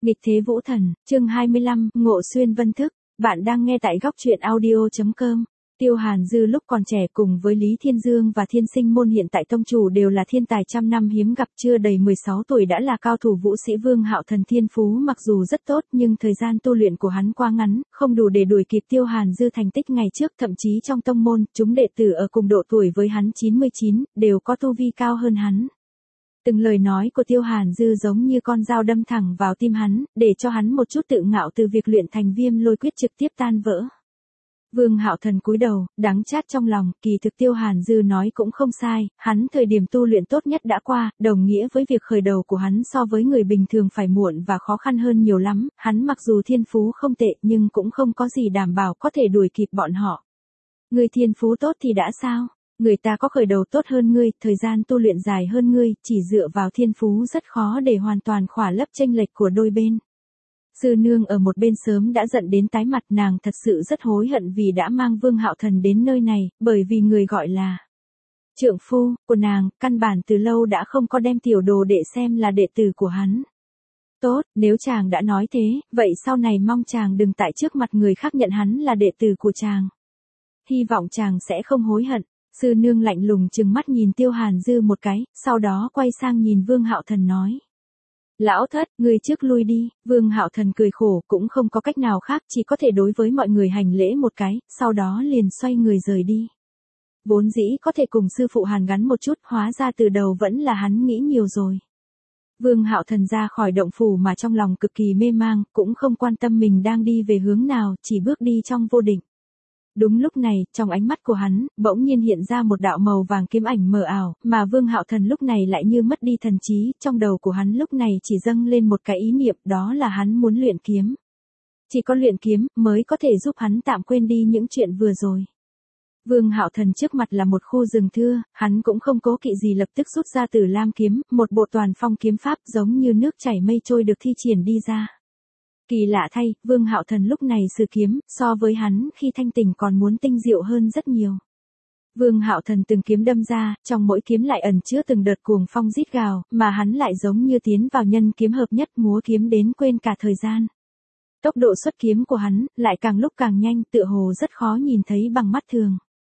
Nghịch thế vũ thần, chương 25, Ngộ xuyên vân thức. Bạn đang nghe tại góc truyện audio.com. Tiêu Hàn Dư lúc còn trẻ cùng với Lý Thiên Dương và Thiên Sinh Môn hiện tại tông chủ đều là thiên tài trăm năm hiếm gặp, chưa đầy 16 tuổi đã là cao thủ vũ sĩ. Vương Hạo Thần thiên phú mặc dù rất tốt nhưng thời gian tu luyện của hắn quá ngắn, không đủ để đuổi kịp Tiêu Hàn Dư thành tích ngày trước, thậm chí trong tông môn, chúng đệ tử ở cùng độ tuổi với hắn 99, đều có tu vi cao hơn hắn. Từng lời nói của Tiêu Hàn Dư giống như con dao đâm thẳng vào tim hắn, để cho hắn một chút tự ngạo từ việc luyện thành Viêm Lôi Quyết trực tiếp tan vỡ. Vương Hạo Thần cúi đầu, đắng chát trong lòng, kỳ thực Tiêu Hàn Dư nói cũng không sai, hắn thời điểm tu luyện tốt nhất đã qua, đồng nghĩa với việc khởi đầu của hắn so với người bình thường phải muộn và khó khăn hơn nhiều lắm, hắn mặc dù thiên phú không tệ nhưng cũng không có gì đảm bảo có thể đuổi kịp bọn họ. Người thiên phú tốt thì đã sao? Người ta có khởi đầu tốt hơn ngươi, thời gian tu luyện dài hơn ngươi, chỉ dựa vào thiên phú rất khó để hoàn toàn khỏa lấp chênh lệch của đôi bên. Sư nương ở một bên sớm đã giận đến tái mặt, nàng thật sự rất hối hận vì đã mang Vương Hạo Thần đến nơi này, bởi vì người gọi là trượng phu của nàng, căn bản từ lâu đã không có đem tiểu đồ đệ xem là đệ tử của hắn. Tốt, nếu chàng đã nói thế, vậy sau này mong chàng đừng tại trước mặt người khác nhận hắn là đệ tử của chàng. Hy vọng chàng sẽ không hối hận. Sư nương lạnh lùng trừng mắt nhìn Tiêu Hàn Dư một cái, sau đó quay sang nhìn Vương Hạo Thần nói. Lão thất, người trước lui đi. Vương Hạo Thần cười khổ, cũng không có cách nào khác, chỉ có thể đối với mọi người hành lễ một cái, sau đó liền xoay người rời đi. Vốn dĩ có thể cùng sư phụ hàn gắn một chút, hóa ra từ đầu vẫn là hắn nghĩ nhiều rồi. Vương Hạo Thần ra khỏi động phủ mà trong lòng cực kỳ mê mang, cũng không quan tâm mình đang đi về hướng nào, chỉ bước đi trong vô định. Đúng lúc này, trong ánh mắt của hắn, bỗng nhiên hiện ra một đạo màu vàng kiếm ảnh mờ ảo, mà Vương Hạo Thần lúc này lại như mất đi thần trí, trong đầu của hắn lúc này chỉ dâng lên một cái ý niệm, đó là hắn muốn luyện kiếm. Chỉ có luyện kiếm, mới có thể giúp hắn tạm quên đi những chuyện vừa rồi. Vương Hạo Thần trước mặt là một khu rừng thưa, hắn cũng không cố kỵ gì lập tức rút ra Tử Lam kiếm, một bộ toàn phong kiếm pháp giống như nước chảy mây trôi được thi triển đi ra. Kỳ lạ thay, Vương Hạo Thần lúc này sử kiếm, so với hắn khi thanh tỉnh còn muốn tinh diệu hơn rất nhiều. Vương Hạo Thần từng kiếm đâm ra, trong mỗi kiếm lại ẩn chứa từng đợt cuồng phong rít gào, mà hắn lại giống như tiến vào nhân kiếm hợp nhất, múa kiếm đến quên cả thời gian. Tốc độ xuất kiếm của hắn, lại càng lúc càng nhanh, tựa hồ rất khó nhìn thấy bằng mắt thường.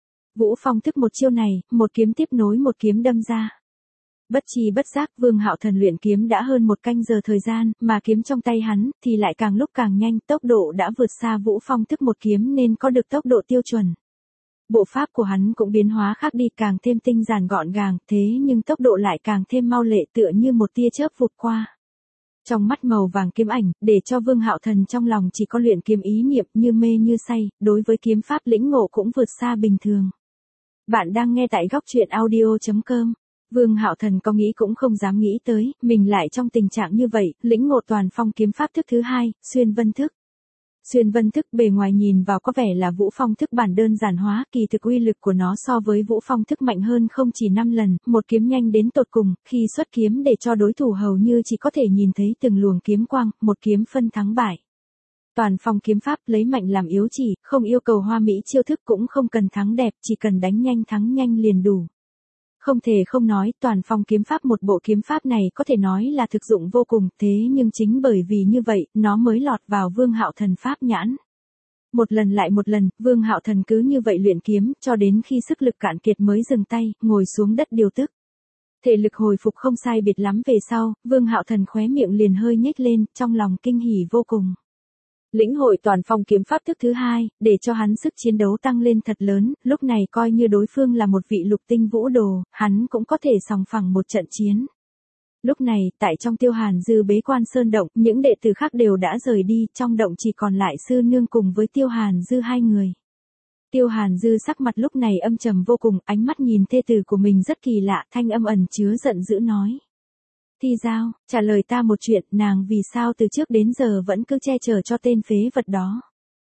Vũ Phong thức một chiêu này, một kiếm tiếp nối một kiếm đâm ra. Bất chi bất giác, Vương Hạo Thần luyện kiếm đã hơn một canh giờ thời gian, mà kiếm trong tay hắn thì lại càng lúc càng nhanh, tốc độ đã vượt xa Vũ Phong thức một kiếm nên có được tốc độ tiêu chuẩn. Bộ pháp của hắn cũng biến hóa khác đi, càng thêm tinh giản gọn gàng, thế nhưng tốc độ lại càng thêm mau lẹ, tựa như một tia chớp vụt qua. Trong mắt màu vàng kiếm ảnh, để cho Vương Hạo Thần trong lòng chỉ có luyện kiếm ý niệm, như mê như say, đối với kiếm pháp lĩnh ngộ cũng vượt xa bình thường. Bạn đang nghe tại góc truyện audio.com. Vương Hạo Thần có nghĩ cũng không dám nghĩ tới, mình lại trong tình trạng như vậy, lĩnh ngộ toàn phong kiếm pháp thức thứ hai, xuyên vân thức. Xuyên vân thức bề ngoài nhìn vào có vẻ là Vũ Phong thức bản đơn giản hóa, kỳ thực uy lực của nó so với Vũ Phong thức mạnh hơn không chỉ 5 lần, một kiếm nhanh đến tột cùng, khi xuất kiếm để cho đối thủ hầu như chỉ có thể nhìn thấy từng luồng kiếm quang, một kiếm phân thắng bại. Toàn phong kiếm pháp lấy mạnh làm yếu chỉ, không yêu cầu hoa mỹ chiêu thức, cũng không cần thắng đẹp, chỉ cần đánh nhanh thắng nhanh liền đủ. Không thể không nói, toàn phong kiếm pháp, một bộ kiếm pháp này có thể nói là thực dụng vô cùng, thế nhưng chính bởi vì như vậy, nó mới lọt vào Vương Hạo Thần pháp nhãn. Một lần lại một lần, Vương Hạo Thần cứ như vậy luyện kiếm, cho đến khi sức lực cạn kiệt mới dừng tay, ngồi xuống đất điều tức. Thể lực hồi phục không sai biệt lắm về sau, Vương Hạo Thần khóe miệng liền hơi nhếch lên, trong lòng kinh hỉ vô cùng. Lĩnh hội toàn phong kiếm pháp thức thứ hai, để cho hắn sức chiến đấu tăng lên thật lớn, lúc này coi như đối phương là một vị lục tinh vũ đồ, hắn cũng có thể sòng phẳng một trận chiến. Lúc này, tại trong Tiêu Hàn Dư bế quan sơn động, những đệ tử khác đều đã rời đi, trong động chỉ còn lại sư nương cùng với Tiêu Hàn Dư hai người. Tiêu Hàn Dư sắc mặt lúc này âm trầm vô cùng, ánh mắt nhìn thê tử của mình rất kỳ lạ, thanh âm ẩn chứa giận dữ nói. Thi Giao, trả lời ta một chuyện, nàng vì sao từ trước đến giờ vẫn cứ che chở cho tên phế vật đó.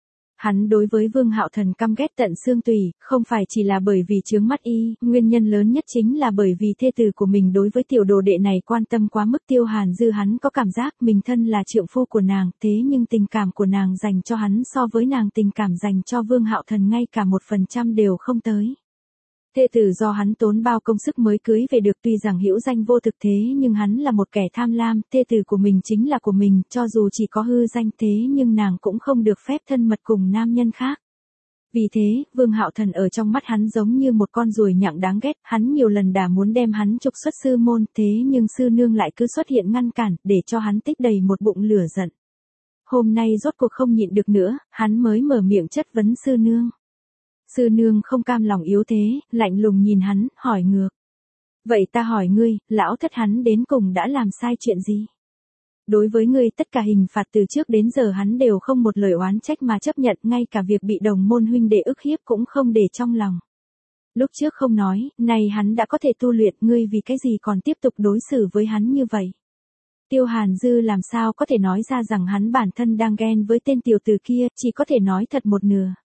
Hắn đối với Vương Hạo Thần căm ghét tận xương tủy, không phải chỉ là bởi vì chướng mắt y, nguyên nhân lớn nhất chính là bởi vì thê tử của mình đối với tiểu đồ đệ này quan tâm quá mức. Tiêu Hàn Dư hắn có cảm giác mình thân là trượng phu của nàng, thế nhưng tình cảm của nàng dành cho hắn so với nàng tình cảm dành cho Vương Hạo Thần ngay cả 1% đều không tới. Thê tử do hắn tốn bao công sức mới cưới về được, tuy rằng hữu danh vô thực thế nhưng hắn là một kẻ tham lam, thê tử của mình chính là của mình, cho dù chỉ có hư danh thế nhưng nàng cũng không được phép thân mật cùng nam nhân khác. Vì thế, Vương Hạo Thần ở trong mắt hắn giống như một con ruồi nhặng đáng ghét, hắn nhiều lần đã muốn đem hắn trục xuất sư môn, thế nhưng sư nương lại cứ xuất hiện ngăn cản, để cho hắn tích đầy một bụng lửa giận. Hôm nay rốt cuộc không nhịn được nữa, hắn mới mở miệng chất vấn sư nương. Sư nương không cam lòng yếu thế, lạnh lùng nhìn hắn, hỏi ngược. Vậy ta hỏi ngươi, lão thất hắn đến cùng đã làm sai chuyện gì? Đối với ngươi tất cả hình phạt từ trước đến giờ hắn đều không một lời oán trách mà chấp nhận, ngay cả việc bị đồng môn huynh đệ ức hiếp cũng không để trong lòng. Lúc trước không nói, nay hắn đã có thể tu luyện, ngươi vì cái gì còn tiếp tục đối xử với hắn như vậy? Tiêu Hàn Dư làm sao có thể nói ra rằng hắn bản thân đang ghen với tên tiểu tử kia, chỉ có thể nói thật một nửa.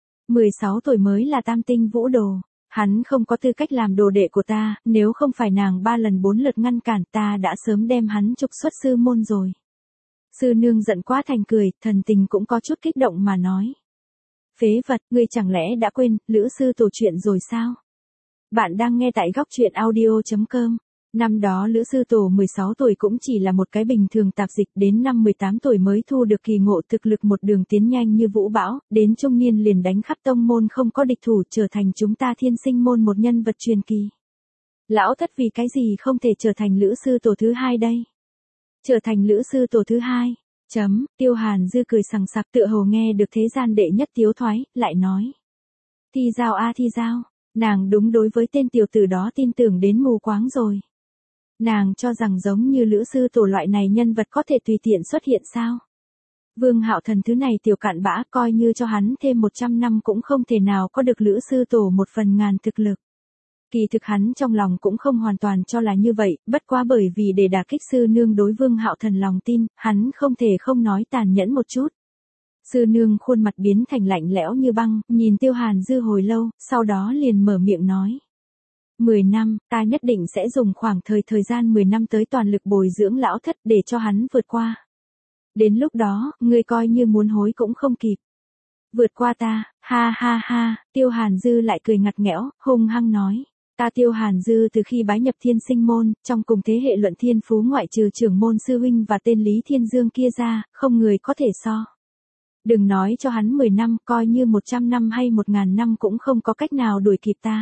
16 tuổi mới là tam tinh vũ đồ. Hắn không có tư cách làm đồ đệ của ta, nếu không phải nàng 3 lần 4 lượt ngăn cản ta đã sớm đem hắn trục xuất sư môn rồi. Sư nương giận quá thành cười, thần tình cũng có chút kích động mà nói. Phế vật, ngươi chẳng lẽ đã quên, lữ sư tổ chuyện rồi sao? Bạn đang nghe tại góc truyện audio.com. Năm đó Lữ Sư Tổ 16 tuổi cũng chỉ là một cái bình thường tạp dịch, đến năm 18 tuổi mới thu được kỳ ngộ, thực lực một đường tiến nhanh như vũ bão, đến trung niên liền đánh khắp tông môn không có địch thủ, trở thành chúng ta Thiên Sinh môn một nhân vật truyền kỳ. Lão thất vì cái gì không thể trở thành Lữ Sư Tổ thứ hai đây? Trở thành Lữ Sư Tổ thứ hai. Tiêu Hàn Dư cười sằng sặc, tựa hồ nghe được thế gian đệ nhất tiếu thoái, lại nói. Thi giao a thi giao, nàng đúng đối với tên tiểu tử đó tin tưởng đến mù quáng rồi. Nàng cho rằng giống như Lữ Sư Tổ loại này nhân vật có thể tùy tiện xuất hiện sao? Vương Hạo Thần thứ này tiểu cặn bã, coi như cho hắn thêm 100 năm cũng không thể nào có được Lữ Sư Tổ 1/1000 thực lực. Kỳ thực hắn trong lòng cũng không hoàn toàn cho là như vậy, bất quá bởi vì để đả kích sư nương đối Vương Hạo Thần lòng tin, hắn không thể không nói tàn nhẫn một chút. Sư nương khuôn mặt biến thành lạnh lẽo như băng, nhìn Tiêu Hàn Dư hồi lâu, sau đó liền mở miệng nói. 10 năm, ta nhất định sẽ dùng khoảng thời gian 10 năm tới toàn lực bồi dưỡng lão thất để cho hắn vượt qua. Đến lúc đó, ngươi coi như muốn hối cũng không kịp. Vượt qua ta, ha ha ha, Tiêu Hàn Dư lại cười ngặt nghẽo, hung hăng nói. Ta Tiêu Hàn Dư từ khi bái nhập Thiên Sinh môn, trong cùng thế hệ luận thiên phú ngoại trừ trưởng môn sư huynh và tên Lý Thiên Dương kia ra, không người có thể so. Đừng nói cho hắn 10 năm, coi như 100 năm hay 1000 năm cũng không có cách nào đuổi kịp ta.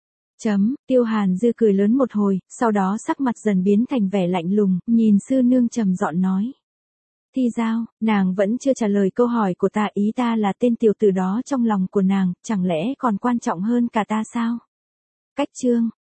Tiêu Hàn Dư cười lớn một hồi, sau đó sắc mặt dần biến thành vẻ lạnh lùng, nhìn sư nương trầm giọng nói. Thi giao, nàng vẫn chưa trả lời câu hỏi của ta, ý ta là tên tiểu tử đó trong lòng của nàng, chẳng lẽ còn quan trọng hơn cả ta sao? Cách chương,